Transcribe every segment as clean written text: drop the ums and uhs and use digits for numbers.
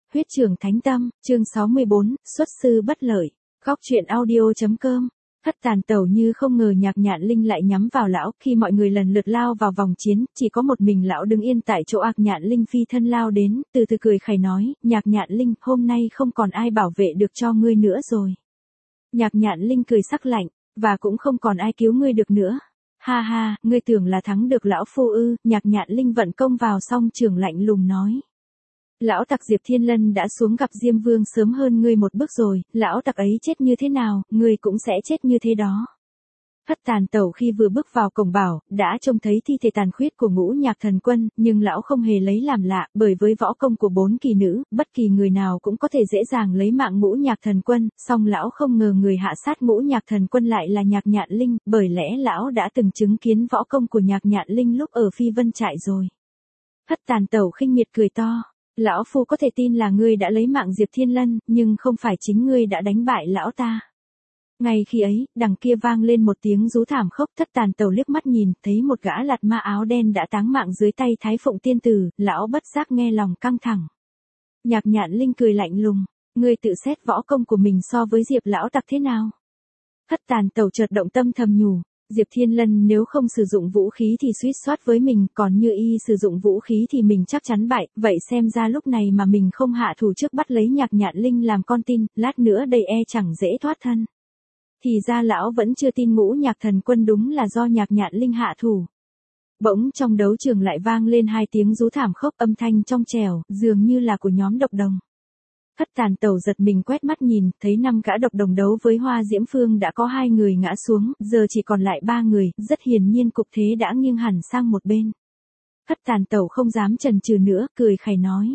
Huyết Trưởng Thánh Tâm, chương 64, xuất sư bất lợi. Góc truyện audio.com. Thất Tàn Tẩu như không ngờ Nhạc Nhạn Linh lại nhắm vào lão, khi mọi người lần lượt lao vào vòng chiến, chỉ có một mình lão đứng yên tại chỗ. Nhạn Linh phi thân lao đến, từ từ cười khẩy nói, Nhạc Nhạn Linh, hôm nay không còn ai bảo vệ được cho ngươi nữa rồi. Nhạc Nhạn Linh cười sắc lạnh, và cũng không còn ai cứu ngươi được nữa. Ha ha, ngươi tưởng là thắng được lão phu ư? Nhạc Nhạn Linh vận công vào song trường lạnh lùng nói. Lão tặc Diệp Thiên Lân đã xuống gặp Diêm Vương sớm hơn ngươi một bước rồi, lão tặc ấy chết như thế nào, ngươi cũng sẽ chết như thế đó. Thất Tàn Tẩu khi vừa bước vào cổng bảo, đã trông thấy thi thể tàn khuyết của Ngũ Nhạc Thần Quân, nhưng lão không hề lấy làm lạ, bởi với võ công của 4 kỳ nữ, bất kỳ người nào cũng có thể dễ dàng lấy mạng Ngũ Nhạc Thần Quân, song lão không ngờ người hạ sát Ngũ Nhạc Thần Quân lại là Nhạc Nhạn Linh, bởi lẽ lão đã từng chứng kiến võ công của Nhạc Nhạn Linh lúc ở Phi Vân Trại rồi. Thất Tàn Tẩu khinh miệt cười to. Lão phu có thể tin là ngươi đã lấy mạng Diệp Thiên Lân, nhưng không phải chính ngươi đã đánh bại lão ta. Ngay khi ấy, đằng kia vang lên một tiếng rú thảm khốc. Thất Tàn Tẩu liếc mắt nhìn, thấy một gã lạt ma áo đen đã táng mạng dưới tay Thái Phụng Tiên Tử, lão bất giác nghe lòng căng thẳng. Nhạc Nhạn Linh cười lạnh lùng, ngươi tự xét võ công của mình so với Diệp lão tặc thế nào? Thất Tàn Tẩu chợt động tâm thầm nhủ. Diệp Thiên Lân nếu không sử dụng vũ khí thì suýt soát với mình, còn như y sử dụng vũ khí thì mình chắc chắn bại, vậy xem ra lúc này mà mình không hạ thủ trước bắt lấy Nhạc Nhạn Linh làm con tin, lát nữa đây chẳng dễ thoát thân. Thì ra lão vẫn chưa tin Ngũ Nhạc Thần Quân đúng là do Nhạc Nhạn Linh hạ thủ. Bỗng trong đấu trường lại vang lên 2 tiếng rú thảm khốc, âm thanh trong trẻo, dường như là của nhóm độc đồng. Thất Tàn Tẩu giật mình quét mắt nhìn, thấy 5 gã độc đồng đấu với Hoa Diễm Phương đã có 2 người ngã xuống, giờ chỉ còn lại 3 người, rất hiển nhiên cục thế đã nghiêng hẳn sang một bên. Thất Tàn Tẩu không dám chần chừ nữa, cười khẩy nói.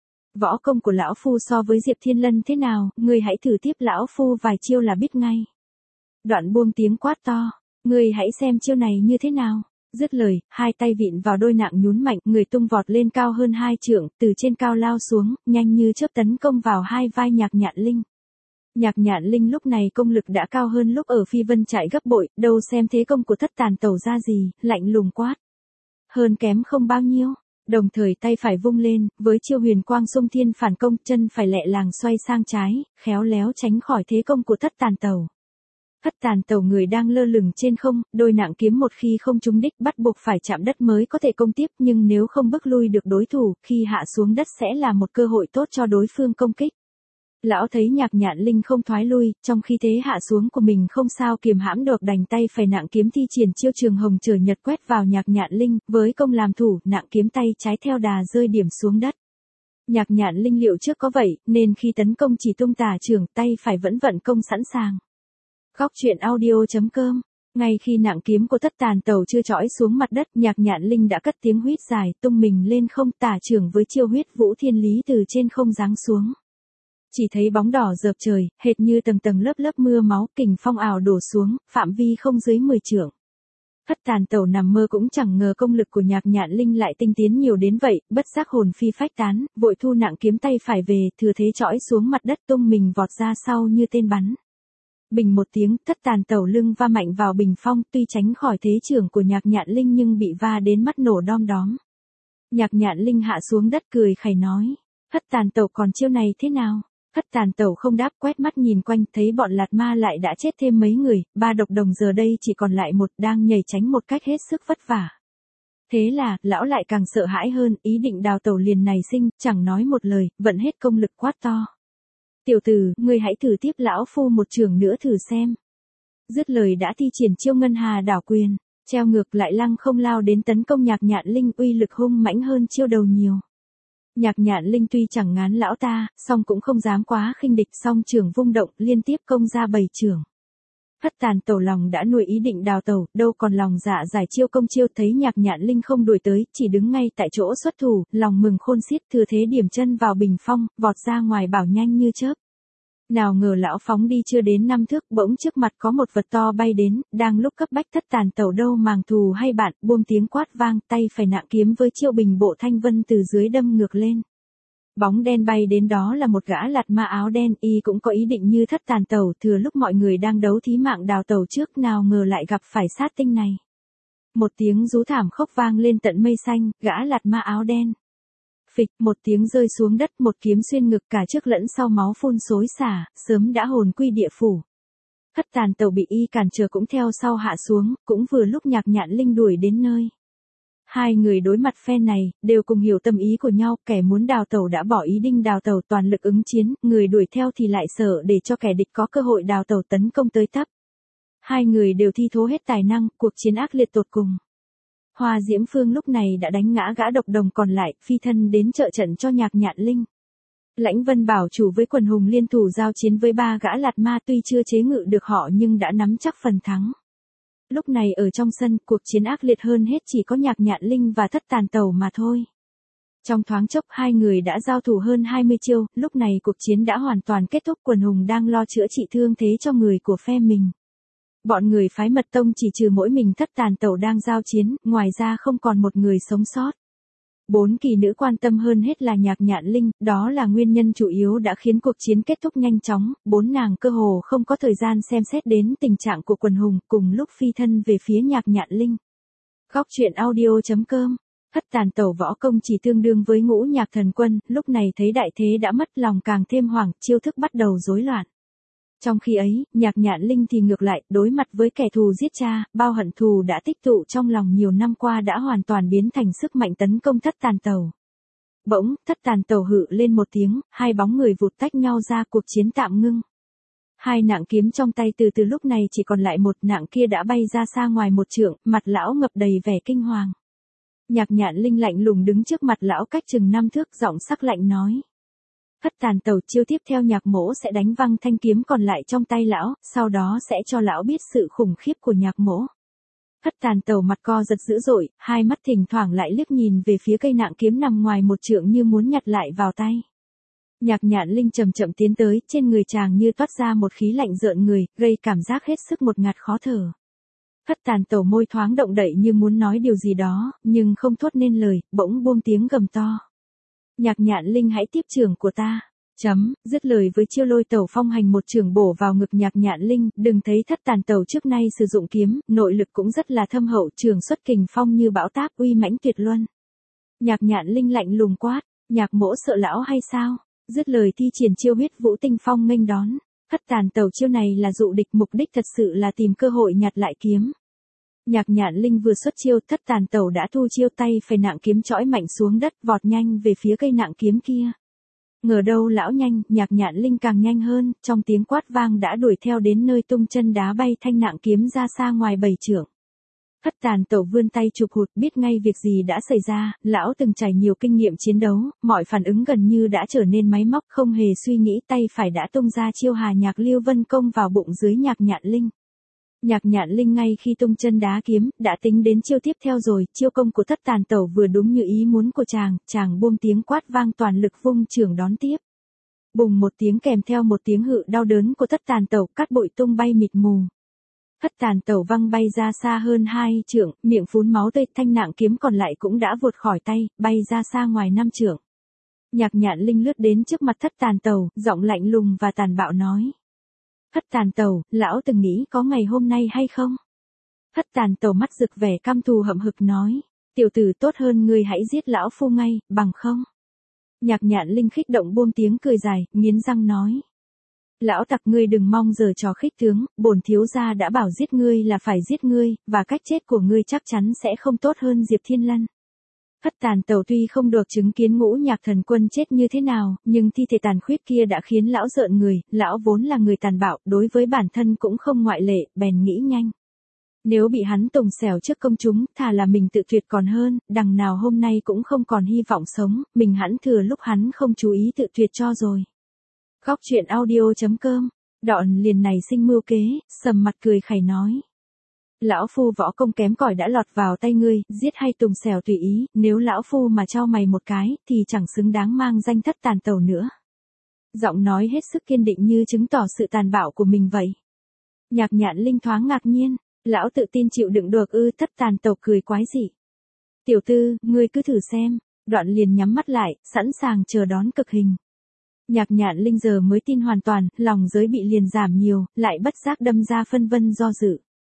Võ công của lão phu so với Diệp Thiên Lân thế nào, ngươi hãy thử tiếp lão phu vài chiêu là biết ngay. Đoạn buông tiếng quát to, ngươi hãy xem chiêu này như thế nào. Dứt lời, 2 tay vịn vào đôi nạng nhún mạnh, người tung vọt lên cao hơn 2 trượng, từ trên cao lao xuống, nhanh như chớp tấn công vào 2 vai Nhạc Nhạn Linh. Nhạc Nhạn Linh lúc này công lực đã cao hơn lúc ở Phi Vân Trại gấp bội, đâu xem thế công của Thất Tàn Tẩu ra gì, lạnh lùng quát. Hơn kém không bao nhiêu, đồng thời tay phải vung lên, với chiêu Huyền Quang Xung Thiên phản công, chân phải lẹ làng xoay sang trái, khéo léo tránh khỏi thế công của Thất Tàn Tẩu. Thất Tàn Tẩu người đang lơ lửng trên không, đôi nạng kiếm một khi không trúng đích bắt buộc phải chạm đất mới có thể công tiếp, nhưng nếu không bước lui được đối thủ, khi hạ xuống đất sẽ là một cơ hội tốt cho đối phương công kích. Lão thấy Nhạc Nhạn Linh không thoái lui, trong khi thế hạ xuống của mình không sao kiềm hãm được, đành tay phải nạng kiếm thi triển chiêu Trường Hồng Chở Nhật quét vào Nhạc Nhạn Linh, với công làm thủ, nạng kiếm tay trái theo đà rơi điểm xuống đất. Nhạc Nhạn Linh liệu trước có vậy, nên khi tấn công chỉ tung tả trường, tay phải vẫn vận công sẵn sàng. Góc truyện audio.com. Ngay khi nạng kiếm của Thất Tàn Tẩu chưa chõi xuống mặt đất, Nhạc Nhạn Linh đã cất tiếng huýt dài, tung mình lên không, tả trưởng với chiêu Huyết Vũ Thiên Lý từ trên không giáng xuống. Chỉ thấy bóng đỏ rợp trời, hệt như tầng tầng lớp lớp mưa máu, kình phong ảo đổ xuống, phạm vi không dưới 10 trượng. Thất Tàn Tẩu nằm mơ cũng chẳng ngờ công lực của Nhạc Nhạn Linh lại tinh tiến nhiều đến vậy, bất giác hồn phi phách tán, vội thu nạng kiếm tay phải về, thừa thế chõi xuống mặt đất, tung mình vọt ra sau như tên bắn. Bình một tiếng, Thất Tàn Tẩu lưng va mạnh vào bình phong, tuy tránh khỏi thế trưởng của Nhạc Nhạn Linh nhưng bị va đến mắt nổ đom đóm. Nhạc Nhạn Linh hạ xuống đất cười khẩy nói, Thất Tàn Tẩu còn chiêu này thế nào? Thất Tàn Tẩu không đáp, quét mắt nhìn quanh, thấy bọn lạt ma lại đã chết thêm mấy người, 3 độc đồng giờ đây chỉ còn lại 1, đang nhảy tránh một cách hết sức vất vả. Thế là, lão lại càng sợ hãi hơn, ý định đào tẩu liền nảy sinh, chẳng nói một lời, vận hết công lực quát to. Tiểu tử, ngươi hãy thử tiếp lão phu một trường nữa thử xem. Dứt lời đã thi triển chiêu Ngân Hà Đảo Quyền, treo ngược lại lăng không lao đến tấn công Nhạc Nhạn Linh, uy lực hung mãnh hơn chiêu đầu nhiều. Nhạc Nhạn Linh tuy chẳng ngán lão ta, song cũng không dám quá khinh địch, song trường vung động, liên tiếp công ra 7 trường. Thất Tàn Tẩu lòng đã nuôi ý định đào tẩu, đâu còn lòng dạ giải chiêu công chiêu, thấy Nhạc Nhạn Linh không đuổi tới, chỉ đứng ngay tại chỗ xuất thủ, lòng mừng khôn xiết, thừa thế điểm chân vào bình phong, vọt ra ngoài bảo nhanh như chớp. Nào ngờ lão phóng đi chưa đến 5 thước, bỗng trước mặt có một vật to bay đến, đang lúc cấp bách Thất Tàn Tẩu đâu màng thù hay bạn, buông tiếng quát vang, tay phải nạng kiếm với chiêu Bình Bộ Thanh Vân từ dưới đâm ngược lên. Bóng đen bay đến đó là một gã lạt ma áo đen, y cũng có ý định như Thất Tàn Tẩu, thừa lúc mọi người đang đấu thí mạng đào tẩu trước, nào ngờ lại gặp phải sát tinh này. Một tiếng rú thảm khốc vang lên tận mây xanh, gã lạt ma áo đen Phịch, một tiếng rơi xuống đất, một kiếm xuyên ngực, cả trước lẫn sau máu phun xối xả, sớm đã hồn quy địa phủ. Thất tàn tẩu bị y cản trở cũng theo sau hạ xuống, cũng vừa lúc Nhạc Nhạn Linh đuổi đến nơi. Hai người đối mặt phe này, đều cùng hiểu tâm ý của nhau, kẻ muốn đào tẩu đã bỏ ý định đào tẩu, toàn lực ứng chiến, người đuổi theo thì lại sợ để cho kẻ địch có cơ hội đào tẩu tấn công tới tấp. Hai người đều thi thố hết tài năng, cuộc chiến ác liệt tột cùng. Hoa Diễm Phương lúc này đã đánh ngã gã độc đồng còn lại, phi thân đến trợ trận cho Nhạc Nhạn Linh. Lãnh Vân Bảo chủ với quần hùng liên thủ giao chiến với ba gã lạt ma, tuy chưa chế ngự được họ nhưng đã nắm chắc phần thắng. Lúc này ở trong sân, cuộc chiến ác liệt hơn hết chỉ có Nhạc Nhạn Linh và Thất Tàn Tẩu mà thôi. Trong thoáng chốc hai người đã giao thủ hơn 20 chiêu, lúc này cuộc chiến đã hoàn toàn kết thúc, quần hùng đang lo chữa trị thương thế cho người của phe mình. Bọn người phái Mật Tông chỉ trừ mỗi mình Thất Tàn Tẩu đang giao chiến, ngoài ra không còn một người sống sót. 4 kỳ nữ quan tâm hơn hết là Nhạc Nhạn Linh, đó là nguyên nhân chủ yếu đã khiến cuộc chiến kết thúc nhanh chóng, 4 nàng cơ hồ không có thời gian xem xét đến tình trạng của quần hùng, cùng lúc phi thân về phía Nhạc Nhạn Linh. Góc truyện audio.com. Thất Tàn Tẩu võ công chỉ tương đương với Ngũ Nhạc Thần Quân, lúc này thấy đại thế đã mất lòng càng thêm hoảng, chiêu thức bắt đầu rối loạn. Trong khi ấy, Nhạc Nhạn Linh thì ngược lại, đối mặt với kẻ thù giết cha, bao hận thù đã tích tụ trong lòng nhiều năm qua đã hoàn toàn biến thành sức mạnh tấn công Thất Tàn Tẩu. Bỗng, Thất Tàn Tẩu hự lên một tiếng, hai bóng người vụt tách nhau ra, cuộc chiến tạm ngưng. Hai nạng kiếm trong tay từ từ lúc này chỉ còn lại một, nạng kia đã bay ra xa ngoài một trượng, mặt lão ngập đầy vẻ kinh hoàng. Nhạc Nhạn Linh lạnh lùng đứng trước mặt lão cách chừng 5 thước, giọng sắc lạnh nói. Thất Tàn Tẩu, chiêu tiếp theo Nhạc mỗ sẽ đánh văng thanh kiếm còn lại trong tay lão, sau đó sẽ cho lão biết sự khủng khiếp của Nhạc mỗ. Thất Tàn Tẩu mặt co giật dữ dội, hai mắt thỉnh thoảng lại liếc nhìn về phía cây nạng kiếm nằm ngoài một trượng như muốn nhặt lại vào tay. Nhạc Nhạn Linh chậm chậm tiến tới, trên người chàng như toát ra một khí lạnh rợn người, gây cảm giác hết sức một ngạt khó thở. Thất Tàn Tẩu môi thoáng động đậy như muốn nói điều gì đó, nhưng không thốt nên lời, bỗng buông tiếng gầm to. Nhạc Nhạn Linh, hãy tiếp chưởng của ta. Dứt lời với chiêu Lôi Tẩu Phong hành, một chưởng bổ vào ngực Nhạc Nhạn Linh, đừng thấy Thất Tàn Tẩu trước nay sử dụng kiếm, nội lực cũng rất là thâm hậu, chưởng xuất kình phong như bão táp, uy mãnh tuyệt luân. Nhạc Nhạn Linh lạnh lùng quát, Nhạc mỗ sợ lão hay sao? Dứt lời thi triển chiêu Huyết Vũ Tinh Phong nghênh đón. Thất Tàn Tẩu chiêu này là dụ địch, mục đích thật sự là tìm cơ hội nhặt lại kiếm. Nhạc Nhạn Linh vừa xuất chiêu, Thất Tàn Tẩu đã thu chiêu, tay phải nạng kiếm chõi mạnh xuống đất, vọt nhanh về phía cây nạng kiếm kia. Ngờ đâu lão nhanh, Nhạc Nhạn Linh càng nhanh hơn, trong tiếng quát vang đã đuổi theo đến nơi, tung chân đá bay thanh nạng kiếm ra xa ngoài 7 trượng. Thất Tàn Tẩu vươn tay chụp hụt, biết ngay việc gì đã xảy ra, lão từng trải nhiều kinh nghiệm chiến đấu, mọi phản ứng gần như đã trở nên máy móc, không hề suy nghĩ, tay phải đã tung ra chiêu Hà Nhạc Lưu Vân công vào bụng dưới Nhạc Nhạn Linh. Nhạc Nhạn Linh ngay khi tung chân đá kiếm, đã tính đến chiêu tiếp theo rồi, chiêu công của Thất Tàn Tẩu vừa đúng như ý muốn của chàng buông tiếng quát vang, toàn lực vung chưởng đón tiếp. Bùng một tiếng, kèm theo một tiếng hự đau đớn của Thất Tàn Tẩu, cát bụi tung bay mịt mù. Thất Tàn Tẩu văng bay ra xa hơn 2 trượng, miệng phún máu tươi, thanh nạng kiếm còn lại cũng đã vụt khỏi tay, bay ra xa ngoài 5 trượng. Nhạc Nhạn Linh lướt đến trước mặt Thất Tàn Tẩu, giọng lạnh lùng và tàn bạo nói. Thất Tàn Tẩu, lão từng nghĩ có ngày hôm nay hay không? Thất Tàn Tẩu mắt rực vẻ căm thù hậm hực nói. Tiểu tử, tốt hơn ngươi hãy giết lão phu ngay, bằng không? Nhạc Nhạn Linh khích động buông tiếng cười dài, nghiến răng nói. Lão tặc, ngươi đừng mong giở trò khích tướng, bổn thiếu gia đã bảo giết ngươi là phải giết ngươi, và cách chết của ngươi chắc chắn sẽ không tốt hơn Diệp Thiên Lân. Thất Tàn Tẩu tuy không được chứng kiến Ngũ Nhạc Thần Quân chết như thế nào, nhưng thi thể tàn khuyết kia đã khiến lão rợn người, lão vốn là người tàn bạo, đối với bản thân cũng không ngoại lệ, bèn nghĩ nhanh. Nếu bị hắn tùng xẻo trước công chúng, thà là mình tự tuyệt còn hơn, đằng nào hôm nay cũng không còn hy vọng sống, mình hẵng thừa lúc hắn không chú ý tự tuyệt cho rồi. Góc truyện audio.com. Đoạn liền này sinh mưu kế, sầm mặt cười khẩy nói. Lão phu võ công kém cỏi đã lọt vào tay ngươi, giết hay tùng xẻo tùy ý, nếu lão phu mà cho mày một cái, thì chẳng xứng đáng mang danh Thất Tàn Tẩu nữa. Giọng nói hết sức kiên định như chứng tỏ sự tàn bạo của mình vậy. Nhạc Nhạn Linh thoáng ngạc nhiên, lão tự tin chịu đựng được ư? Thất Tàn Tẩu cười quái dị. Tiểu tư, ngươi cứ thử xem, đoạn liền nhắm mắt lại, sẵn sàng chờ đón cực hình. Nhạc Nhạn Linh giờ mới tin hoàn toàn, lòng giới bị liền giảm nhiều, lại bất giác đâm ra phân vân do dự.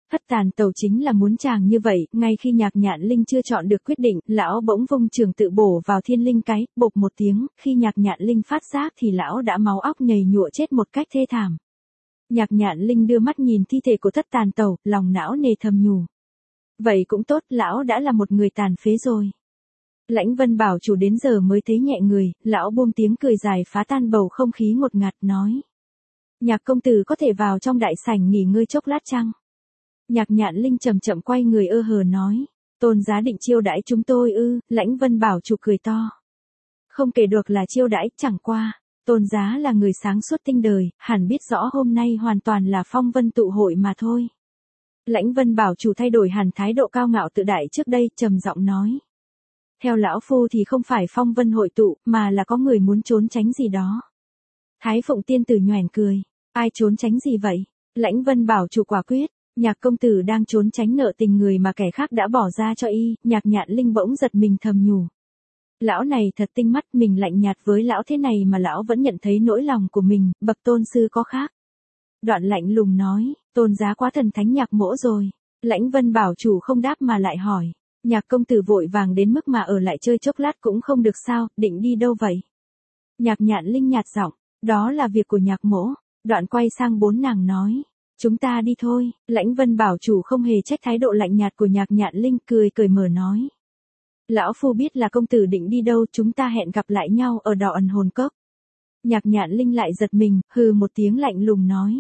Thất tàn tàu chính là muốn chàng như vậy, ngay khi Nhạc Nhạn Linh chưa chọn được quyết định, lão bỗng vung trường tự bổ vào Thiên Linh cái, bộp một tiếng, khi Nhạc Nhạn Linh phát giác thì lão đã máu óc nhầy nhụa chết một cách thê thảm. Nhạc Nhạn Linh đưa mắt nhìn thi thể của thất tàn tàu, lòng não nề thầm nhủ. Vậy cũng tốt, lão đã là một người tàn phế rồi. Lãnh Vân Bảo chủ đến giờ mới thấy nhẹ người, lão buông tiếng cười dài phá tan bầu không khí ngột ngạt nói. Nhạc công tử có thể vào trong đại sảnh nghỉ ngơi chốc lát chăng? Nhạc Nhạn Linh chậm chậm quay người ơ hờ nói. Tôn giá định chiêu đãi chúng tôi ư? Lãnh Vân Bảo chủ cười to. Không kể được là chiêu đãi, chẳng qua. Tôn giá là người sáng suốt tinh đời, hẳn biết rõ hôm nay hoàn toàn là phong vân tụ hội mà thôi. Lãnh Vân Bảo chủ thay đổi hẳn thái độ cao ngạo tự đại trước đây, trầm giọng nói. Theo lão phu thì không phải phong vân hội tụ, mà là có người muốn trốn tránh gì đó. Thái Phụng tiên tử nhoẻn cười. Ai trốn tránh gì vậy? Lãnh Vân Bảo chủ quả quyết. Nhạc công tử đang trốn tránh nợ tình người mà kẻ khác đã bỏ ra cho y. Nhạc Nhạn Linh bỗng giật mình thầm nhủ. Lão này thật tinh mắt, mình lạnh nhạt với lão thế này mà lão vẫn nhận thấy nỗi lòng của mình, bậc tôn sư có khác. Đoạn lạnh lùng nói, tôn giá quá thần thánh Nhạc mỗ rồi. Lãnh Vân Bảo chủ không đáp mà lại hỏi. Nhạc công tử vội vàng đến mức mà ở lại chơi chốc lát cũng không được sao, định đi đâu vậy? Nhạc Nhạn Linh nhạt giọng, đó là việc của Nhạc mỗ. Đoạn quay sang bốn nàng nói, chúng ta đi thôi. Lãnh Vân Bảo chủ không hề trách thái độ lạnh nhạt của Nhạc Nhạn Linh, cười cười mở nói. Lão phu biết là công tử định đi đâu, chúng ta hẹn gặp lại nhau ở Đỏ Ẩn Hồn Cốc. Nhạc Nhạn Linh lại giật mình, hừ một tiếng lạnh lùng nói.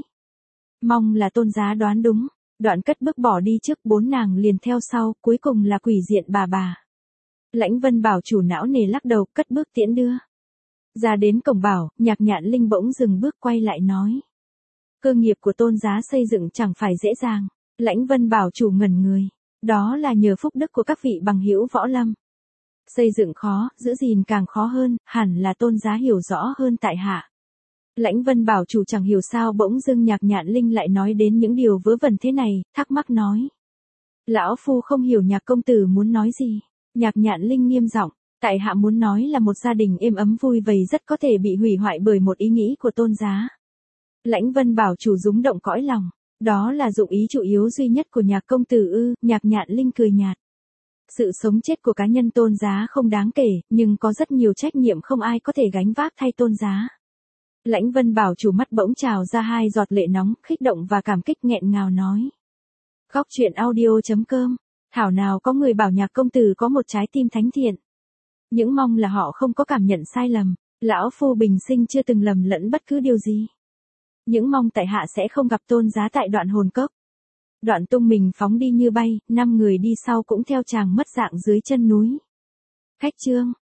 Mong là tôn giá đoán đúng. Đoạn cất bước bỏ đi trước, bốn nàng liền theo sau, cuối cùng là Quỷ Diện bà. Lãnh Vân Bảo chủ não nề lắc đầu, cất bước tiễn đưa. Ra đến cổng bảo, Nhạc Nhạn Linh bỗng dừng bước quay lại nói. Cơ nghiệp của tôn giá xây dựng chẳng phải dễ dàng. Lãnh Vân Bảo chủ ngẩn người. Đó là nhờ phúc đức của các vị bằng hữu võ lâm. Xây dựng khó, giữ gìn càng khó hơn, hẳn là tôn giá hiểu rõ hơn tại hạ. Lãnh Vân Bảo chủ chẳng hiểu sao bỗng dưng Nhạc Nhạn Linh lại nói đến những điều vớ vẩn thế này, thắc mắc nói. Lão phu không hiểu Nhạc công tử muốn nói gì. Nhạc Nhạn Linh nghiêm giọng, tại hạ muốn nói là một gia đình êm ấm vui vầy rất có thể bị hủy hoại bởi một ý nghĩ của tôn giá. Lãnh Vân Bảo chủ rúng động cõi lòng. Đó là dụng ý chủ yếu duy nhất của Nhạc công tử ư? Nhạc Nhạn Linh cười nhạt. Sự sống chết của cá nhân tôn giá không đáng kể, nhưng có rất nhiều trách nhiệm không ai có thể gánh vác thay tôn giá. Lãnh Vân Bảo chủ mắt bỗng trào ra hai giọt lệ nóng, kích động và cảm kích nghẹn ngào nói. Góc truyện audio.com. Thảo nào có người bảo Nhạc công tử có một trái tim thánh thiện. Những mong là họ không có cảm nhận sai lầm. Lão phu bình sinh chưa từng lầm lẫn bất cứ điều gì. Những mong tại hạ sẽ không gặp tôn giá tại Đoạn Hồn Cốc. Đoạn tung mình phóng đi như bay, 5 người đi sau cũng theo chàng mất dạng dưới chân núi. Khách chương.